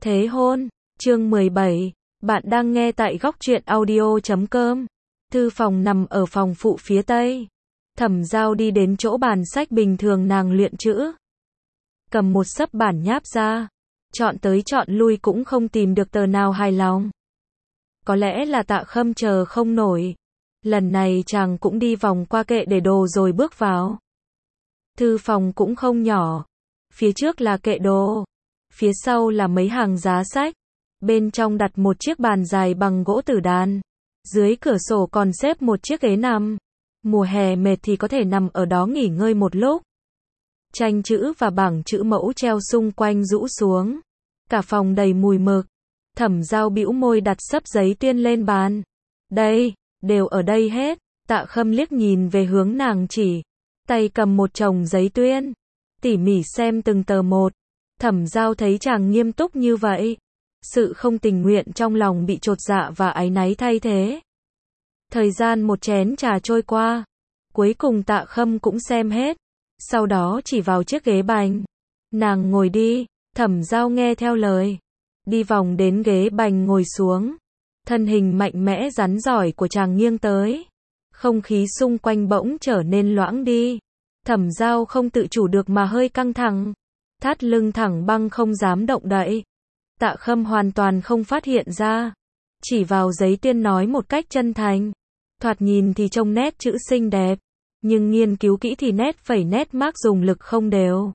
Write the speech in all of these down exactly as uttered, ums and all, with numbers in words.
Thế hôn, chương mười bảy, bạn đang nghe tại góc truyện audio chấm com. Thư phòng nằm ở phòng phụ phía tây. Thẩm Giao đi đến chỗ bàn sách bình thường nàng luyện chữ. Cầm một xấp bản nháp ra. Chọn tới chọn lui cũng không tìm được tờ nào hài lòng. Có lẽ là Tạ Khâm chờ không nổi. Lần này chàng cũng đi vòng qua kệ để đồ rồi bước vào. Thư phòng cũng không nhỏ. Phía trước là kệ đồ. Phía sau là mấy hàng giá sách. Bên trong đặt một chiếc bàn dài bằng gỗ tử đàn. Dưới cửa sổ còn xếp một chiếc ghế nằm. Mùa hè mệt thì có thể nằm ở đó nghỉ ngơi một lúc. Tranh chữ và bảng chữ mẫu treo xung quanh rũ xuống. Cả phòng đầy mùi mực. Thẩm Giao bĩu môi đặt xấp giấy tuyên lên bàn. Đây, đều ở đây hết. Tạ Khâm liếc nhìn về hướng nàng chỉ. Tay cầm một chồng giấy tuyên. Tỉ mỉ xem từng tờ một. Thẩm Giao thấy chàng nghiêm túc như vậy. Sự không tình nguyện trong lòng bị chột dạ và áy náy thay thế. Thời gian một chén trà trôi qua. Cuối cùng Tạ Khâm cũng xem hết. Sau đó chỉ vào chiếc ghế bành. Nàng ngồi đi. Thẩm Giao nghe theo lời. Đi vòng đến ghế bành ngồi xuống. Thân hình mạnh mẽ rắn giỏi của chàng nghiêng tới. Không khí xung quanh bỗng trở nên loãng đi. Thẩm Giao không tự chủ được mà hơi căng thẳng. Thắt lưng thẳng băng không dám động đậy. Tạ Khâm hoàn toàn không phát hiện ra. Chỉ vào giấy tuyên nói một cách chân thành. Thoạt nhìn thì trông nét chữ xinh đẹp. Nhưng nghiên cứu kỹ thì nét phẩy nét mác dùng lực không đều.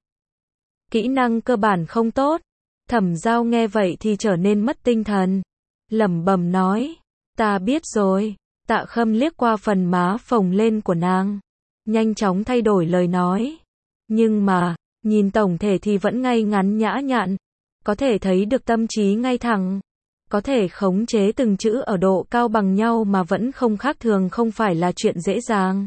Kỹ năng cơ bản không tốt. Thẩm Giao nghe vậy thì trở nên mất tinh thần. Lẩm bẩm nói. Ta biết rồi. Tạ Khâm liếc qua phần má phồng lên của nàng. Nhanh chóng thay đổi lời nói. Nhưng mà, nhìn tổng thể thì vẫn ngay ngắn nhã nhặn. Có thể thấy được tâm trí ngay thẳng. Có thể khống chế từng chữ ở độ cao bằng nhau mà vẫn không khác thường không phải là chuyện dễ dàng.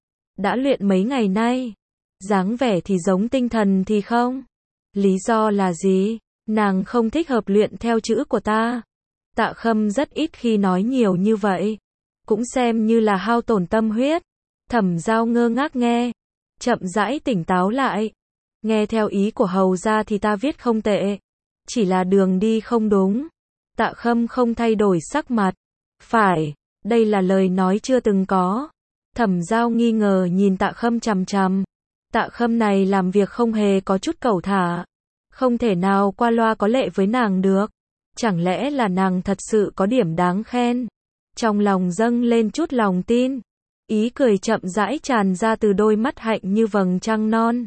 Đã luyện mấy ngày nay. Dáng vẻ thì giống tinh thần thì không. Lý do là gì? Nàng không thích hợp luyện theo chữ của ta. Tạ Khâm rất ít khi nói nhiều như vậy. Cũng xem như là hao tổn tâm huyết. Thẩm Giao ngơ ngác nghe. Chậm rãi tỉnh táo lại. Nghe theo ý của hầu ra thì ta viết không tệ. Chỉ là đường đi không đúng. Tạ Khâm không thay đổi sắc mặt. Phải, đây là lời nói chưa từng có. Thẩm Giao nghi ngờ nhìn Tạ Khâm chằm chằm. Tạ Khâm này làm việc không hề có chút cẩu thả. Không thể nào qua loa có lệ với nàng được. Chẳng lẽ là nàng thật sự có điểm đáng khen. Trong lòng dâng lên chút lòng tin. Ý cười chậm rãi tràn ra từ đôi mắt hạnh như vầng trăng non.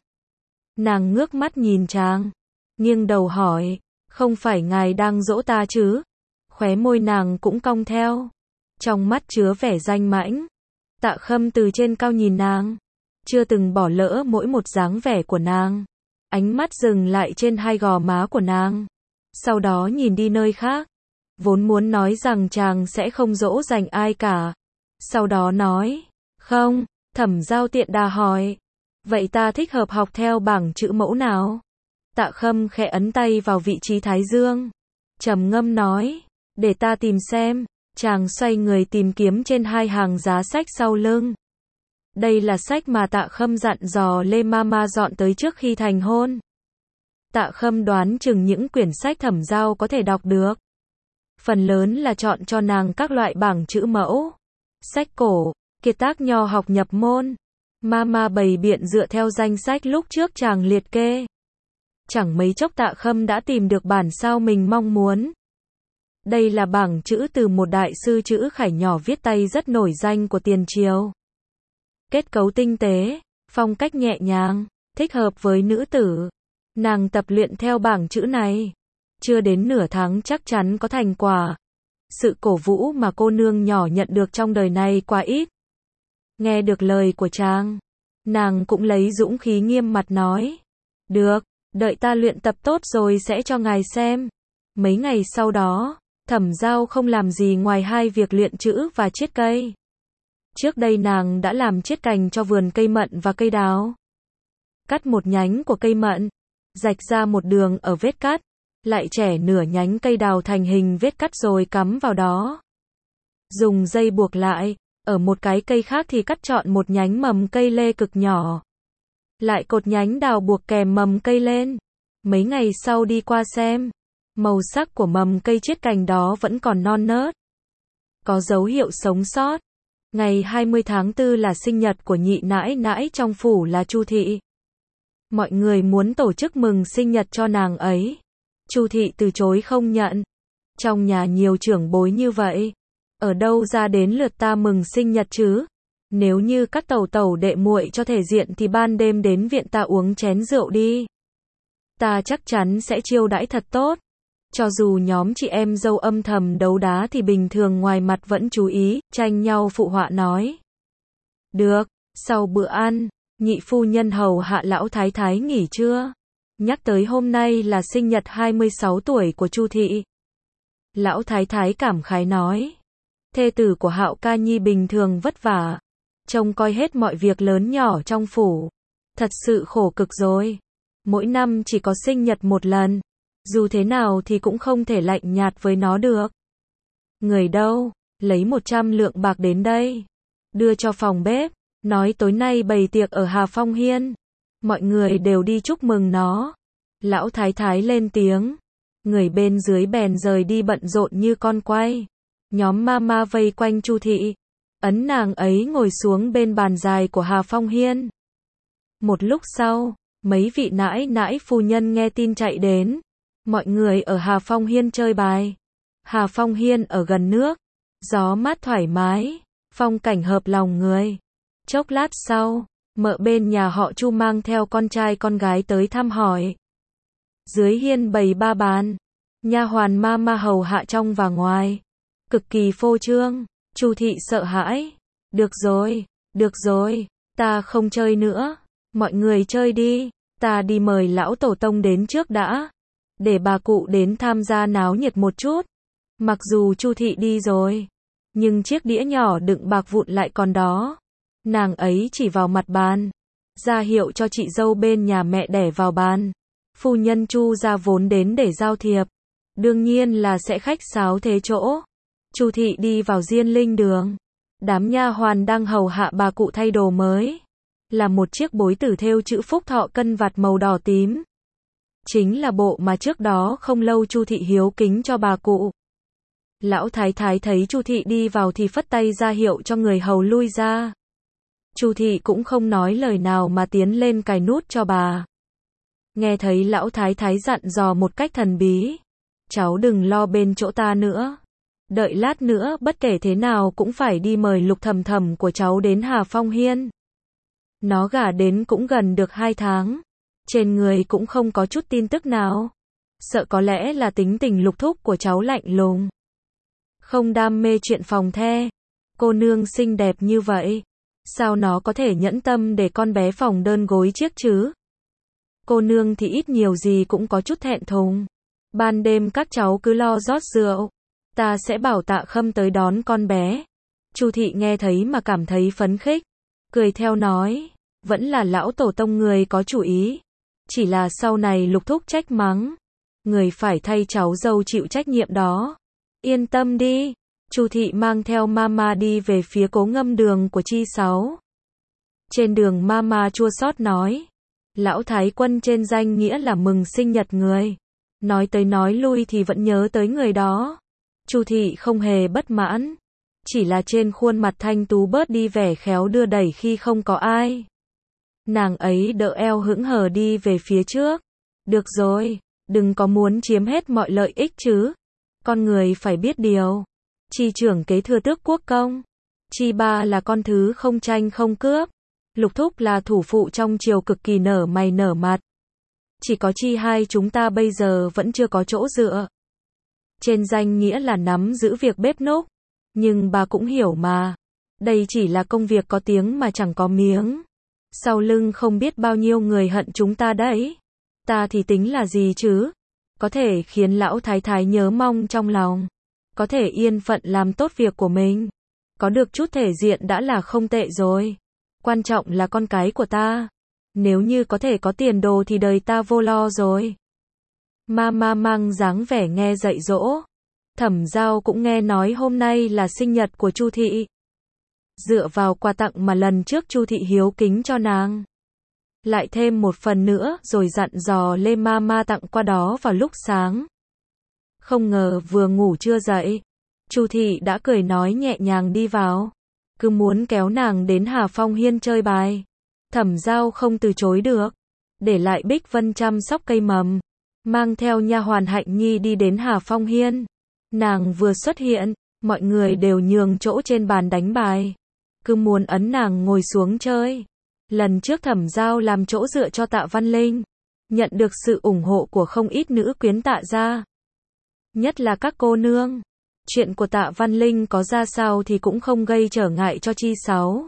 Nàng ngước mắt nhìn chàng. Nghiêng đầu hỏi. Không phải ngài đang dỗ ta chứ? Khóe môi nàng cũng cong theo. Trong mắt chứa vẻ danh mãnh. Tạ Khâm từ trên cao nhìn nàng. Chưa từng bỏ lỡ mỗi một dáng vẻ của nàng. Ánh mắt dừng lại trên hai gò má của nàng. Sau đó nhìn đi nơi khác. Vốn muốn nói rằng chàng sẽ không dỗ dành ai cả. Sau đó nói. Không, Thẩm Giao tiện đà hỏi. Vậy ta thích hợp học theo bảng chữ mẫu nào? Tạ Khâm khẽ ấn tay vào vị trí thái dương. Trầm ngâm nói. Để ta tìm xem. Chàng xoay người tìm kiếm trên hai hàng giá sách sau lưng. Đây là sách mà Tạ Khâm dặn dò Lê Mama dọn tới trước khi thành hôn. Tạ Khâm đoán chừng những quyển sách Thẩm Giao có thể đọc được. Phần lớn là chọn cho nàng các loại bảng chữ mẫu. Sách cổ, kiệt tác nho học nhập môn. Mama bày biện dựa theo danh sách lúc trước chàng liệt kê. Chẳng mấy chốc Tạ Khâm đã tìm được bản sao mình mong muốn. Đây là bảng chữ từ một đại sư chữ khải nhỏ viết tay rất nổi danh của tiền triều. Kết cấu tinh tế, phong cách nhẹ nhàng, thích hợp với nữ tử. Nàng tập luyện theo bảng chữ này. Chưa đến nửa tháng chắc chắn có thành quả. Sự cổ vũ mà cô nương nhỏ nhận được trong đời này quá ít. Nghe được lời của chàng, nàng cũng lấy dũng khí nghiêm mặt nói. Được, đợi ta luyện tập tốt rồi sẽ cho ngài xem. Mấy ngày sau đó, Thẩm Giao không làm gì ngoài hai việc luyện chữ và chiết cây. Trước đây nàng đã làm chiết cành cho vườn cây mận và cây đào. Cắt một nhánh của cây mận, rạch ra một đường ở vết cắt, lại chẻ nửa nhánh cây đào thành hình vết cắt rồi cắm vào đó. Dùng dây buộc lại, ở một cái cây khác thì cắt trọn một nhánh mầm cây lê cực nhỏ. Lại cột nhánh đào buộc kèm mầm cây lên. Mấy ngày sau đi qua xem, Màu sắc của mầm cây chiết cành đó vẫn còn non nớt, có dấu hiệu sống sót. Ngày hai mươi tháng tư là sinh nhật của nhị nãi nãi trong phủ là Chu Thị. Mọi người muốn tổ chức mừng sinh nhật cho nàng ấy. Chu Thị từ chối không nhận. Trong nhà nhiều trưởng bối như vậy, ở đâu ra đến lượt ta mừng sinh nhật chứ? Nếu như các tẩu tẩu đệ muội cho thể diện thì ban đêm đến viện ta uống chén rượu đi. Ta chắc chắn sẽ chiêu đãi thật tốt. Cho dù nhóm chị em dâu âm thầm đấu đá thì bình thường ngoài mặt vẫn chú ý, tranh nhau phụ họa nói. Được, sau bữa ăn, nhị phu nhân hầu hạ lão thái thái nghỉ trưa. Nhắc tới hôm nay là sinh nhật hai mươi sáu tuổi của Chu Thị. Lão thái thái cảm khái nói. Thê tử của Hạo ca nhi bình thường vất vả, trông coi hết mọi việc lớn nhỏ trong phủ. Thật sự khổ cực rồi. Mỗi năm chỉ có sinh nhật một lần. Dù thế nào thì cũng không thể lạnh nhạt với nó được. Người đâu, lấy một trăm lượng bạc đến đây. Đưa cho phòng bếp, nói tối nay bày tiệc ở Hà Phong Hiên. Mọi người đều đi chúc mừng nó. Lão thái thái lên tiếng. Người bên dưới bèn rời đi bận rộn như con quay. Nhóm mama vây quanh Chu Thị. Ấn nàng ấy ngồi xuống bên bàn dài của Hà Phong Hiên. Một lúc sau, mấy vị nãi nãi phu nhân nghe tin chạy đến. Mọi người ở Hà Phong Hiên chơi bài. Hà Phong Hiên ở gần nước. Gió mát thoải mái. Phong cảnh hợp lòng người. Chốc lát sau, mợ bên nhà họ Chu mang theo con trai con gái tới thăm hỏi. Dưới hiên bày ba bàn. Nha hoàn ma ma hầu hạ trong và ngoài. Cực kỳ phô trương. Chu Thị sợ hãi. Được rồi, được rồi, ta không chơi nữa. Mọi người chơi đi. Ta đi mời lão tổ tông đến trước đã. Để bà cụ đến tham gia náo nhiệt một chút. Mặc dù Chu Thị đi rồi, nhưng chiếc đĩa nhỏ đựng bạc vụn lại còn đó. Nàng ấy chỉ vào mặt bàn, ra hiệu cho chị dâu bên nhà mẹ đẻ vào bàn. Phu nhân Chu ra vốn đến để giao thiệp, đương nhiên là sẽ khách sáo thế chỗ. Chu Thị đi vào Diên Linh đường. Đám nha hoàn đang hầu hạ bà cụ thay đồ mới, là một chiếc bối tử thêu chữ phúc thọ cân vạt màu đỏ tím. Chính là bộ mà trước đó không lâu Chu Thị hiếu kính cho bà cụ. Lão thái thái thấy Chu Thị đi vào thì phất tay ra hiệu cho người hầu lui ra. Chu Thị cũng không nói lời nào mà tiến lên cài nút cho bà. Nghe thấy lão thái thái dặn dò một cách thần bí. Cháu đừng lo bên chỗ ta nữa. Đợi lát nữa bất kể thế nào cũng phải đi mời Lục Thầm Thầm của cháu đến Hà Phong Hiên. Nó gả đến cũng gần được hai tháng. Trên người cũng không có chút tin tức nào. Sợ có lẽ là tính tình Lục thúc của cháu lạnh lùng. Không đam mê chuyện phòng the. Cô nương xinh đẹp như vậy, sao nó có thể nhẫn tâm để con bé phòng đơn gối chiếc chứ? Cô nương thì ít nhiều gì cũng có chút thẹn thùng. Ban đêm các cháu cứ lo rót rượu. Ta sẽ bảo Tạ Khâm tới đón con bé. Chu Thị nghe thấy mà cảm thấy phấn khích. Cười theo nói. Vẫn là lão tổ tông người có chủ ý. Chỉ là sau này Lục thúc trách mắng. Người phải thay cháu dâu chịu trách nhiệm đó. Yên tâm đi. Chu Thị mang theo mama đi về phía Cố Ngâm đường của Chi Sáu. Trên đường mama chua xót nói. Lão thái quân trên danh nghĩa là mừng sinh nhật người. Nói tới nói lui thì vẫn nhớ tới người đó. Chu Thị không hề bất mãn. Chỉ là trên khuôn mặt thanh tú bớt đi vẻ khéo đưa đẩy khi không có ai. Nàng ấy đỡ eo hững hờ đi về phía trước. Được rồi, đừng có muốn chiếm hết mọi lợi ích chứ. Con người phải biết điều. Chi trưởng kế thừa tước quốc công. Chi ba là con thứ không tranh không cướp. Lục thúc là thủ phụ trong triều cực kỳ nở mày nở mặt. Chỉ có Chi hai chúng ta bây giờ vẫn chưa có chỗ dựa. Trên danh nghĩa là nắm giữ việc bếp núc. Nhưng bà cũng hiểu mà. Đây chỉ là công việc có tiếng mà chẳng có miếng. Sau lưng không biết bao nhiêu người hận chúng ta đấy. Ta thì tính là gì chứ? Có thể khiến lão thái thái nhớ mong trong lòng. Có thể yên phận làm tốt việc của mình. Có được chút thể diện đã là không tệ rồi. Quan trọng là con cái của ta. Nếu như có thể có tiền đồ thì đời ta vô lo rồi. Mama mang dáng vẻ nghe dạy dỗ. Thẩm Giao cũng nghe nói hôm nay là sinh nhật của Chu Thị. Dựa vào quà tặng mà lần trước Chu Thị hiếu kính cho nàng, lại thêm một phần nữa rồi dặn dò Lê Mama tặng qua đó vào lúc sáng. Không ngờ vừa ngủ chưa dậy, Chu thị đã cười nói nhẹ nhàng đi vào, cứ muốn kéo nàng đến Hà Phong Hiên chơi bài. Thẩm Giao không từ chối được, để lại Bích Vân chăm sóc cây mầm, mang theo nha hoàn Hạnh Nhi đi đến Hà Phong Hiên. Nàng vừa xuất hiện, mọi người đều nhường chỗ trên bàn đánh bài, cứ muốn ấn nàng ngồi xuống chơi. Lần trước Thẩm Giao làm chỗ dựa cho Tạ Văn Linh, nhận được sự ủng hộ của không ít nữ quyến Tạ gia, nhất là các cô nương. Chuyện của Tạ Văn Linh có ra sao thì cũng không gây trở ngại cho Chi Sáu.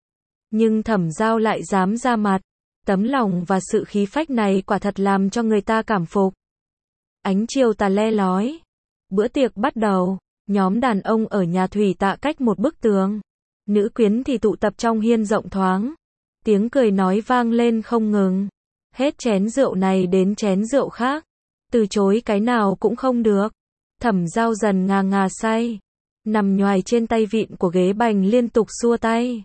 Nhưng Thẩm Giao lại dám ra mặt, tấm lòng và sự khí phách này quả thật làm cho người ta cảm phục. Ánh chiều tà le lói, bữa tiệc bắt đầu, nhóm đàn ông ở nhà Thủy Tạ cách một bức tường, nữ quyến thì tụ tập trong hiên rộng thoáng, tiếng cười nói vang lên không ngừng, hết chén rượu này đến chén rượu khác, từ chối cái nào cũng không được. Thẩm Giao dần ngà ngà say, nằm nhoài trên tay vịn của ghế bành liên tục xua tay.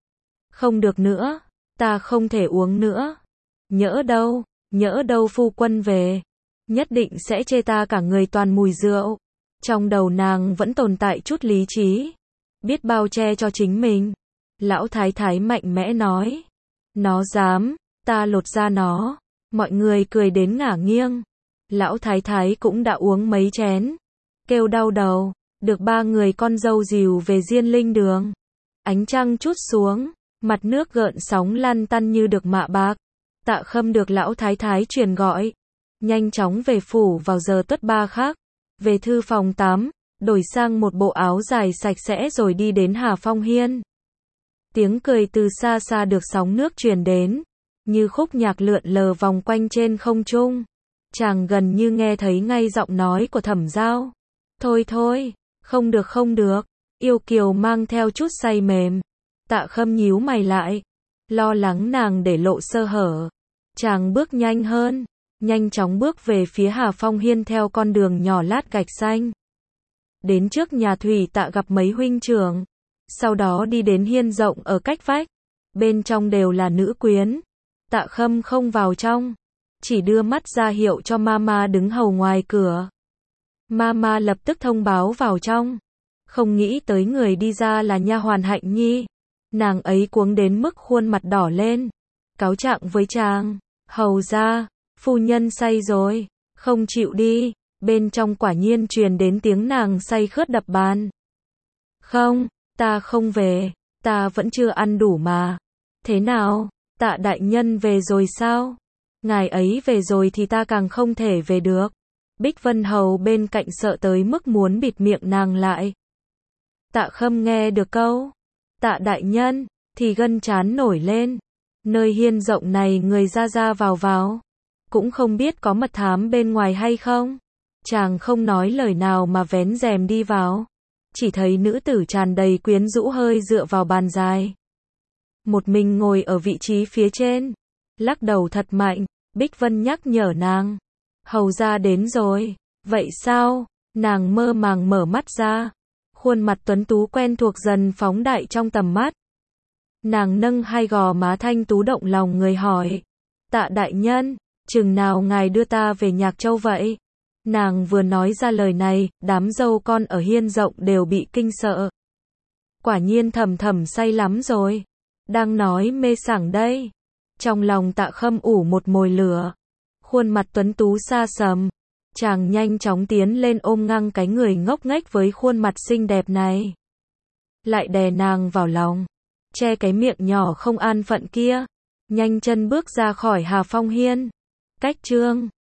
Không được nữa, ta không thể uống nữa. Nhỡ đâu, nhỡ đâu phu quân về, nhất định sẽ chê ta cả người toàn mùi rượu. Trong đầu nàng vẫn tồn tại chút lý trí, biết bao che cho chính mình. Lão thái thái mạnh mẽ nói, nó dám, ta lột ra nó. Mọi người cười đến ngả nghiêng. Lão thái thái cũng đã uống mấy chén, kêu đau đầu, được ba người con dâu dìu về Diên Linh đường. Ánh trăng trút xuống, mặt nước gợn sóng lăn tăn như được mạ bạc. Tạ Khâm được lão thái thái truyền gọi, nhanh chóng về phủ vào giờ tuất ba khác, về thư phòng tắm, đổi sang một bộ áo dài sạch sẽ rồi đi đến Hà Phong Hiên. Tiếng cười từ xa xa được sóng nước truyền đến, như khúc nhạc lượn lờ vòng quanh trên không trung. Chàng gần như nghe thấy ngay giọng nói của Thẩm Giao. Thôi thôi, không được không được, yêu kiều mang theo chút say mềm. Tạ Khâm nhíu mày lại, lo lắng nàng để lộ sơ hở. Chàng bước nhanh hơn, nhanh chóng bước về phía Hà Phong Hiên theo con đường nhỏ lát gạch xanh. Đến trước nhà Thủy Tạ gặp mấy huynh trưởng, sau đó đi đến hiên rộng ở cách vách. Bên trong đều là nữ quyến. Tạ Khâm không vào trong, chỉ đưa mắt ra hiệu cho Mama đứng hầu ngoài cửa. Mama lập tức thông báo vào trong, không nghĩ tới người đi ra là nha hoàn Hạnh Nhi. Nàng ấy cuống đến mức khuôn mặt đỏ lên, cáo trạng với chàng, hầu ra, phu nhân say rồi, không chịu đi. Bên trong quả nhiên truyền đến tiếng nàng say khướt đập bàn. Không, ta không về, ta vẫn chưa ăn đủ mà. Thế nào, Tạ đại nhân về rồi sao? Ngài ấy về rồi thì ta càng không thể về được. Bích Vân Hầu bên cạnh sợ tới mức muốn bịt miệng nàng lại. Tạ Khâm nghe được câu Tạ đại nhân, thì gân trán nổi lên. Nơi hiên rộng này người ra ra vào vào, cũng không biết có mật thám bên ngoài hay không. Chàng không nói lời nào mà vén rèm đi vào. Chỉ thấy nữ tử tràn đầy quyến rũ hơi dựa vào bàn dài. Một mình ngồi ở vị trí phía trên, lắc đầu thật mạnh. Bích Vân nhắc nhở nàng, hầu ra đến rồi. Vậy sao? Nàng mơ màng mở mắt ra, khuôn mặt tuấn tú quen thuộc dần phóng đại trong tầm mắt. Nàng nâng hai gò má thanh tú động lòng người hỏi, Tạ đại nhân, chừng nào ngài đưa ta về Nhạc Châu vậy? Nàng vừa nói ra lời này, đám dâu con ở hiên rộng đều bị kinh sợ. Quả nhiên Thầm Thầm say lắm rồi, đang nói mê sảng đây. Trong lòng Tạ Khâm ủ một mồi lửa, khuôn mặt tuấn tú xa sầm. Chàng nhanh chóng tiến lên ôm ngang cái người ngốc nghếch với khuôn mặt xinh đẹp này, lại đè nàng vào lòng, che cái miệng nhỏ không an phận kia, nhanh chân bước ra khỏi Hà Phong Hiên. Cách chương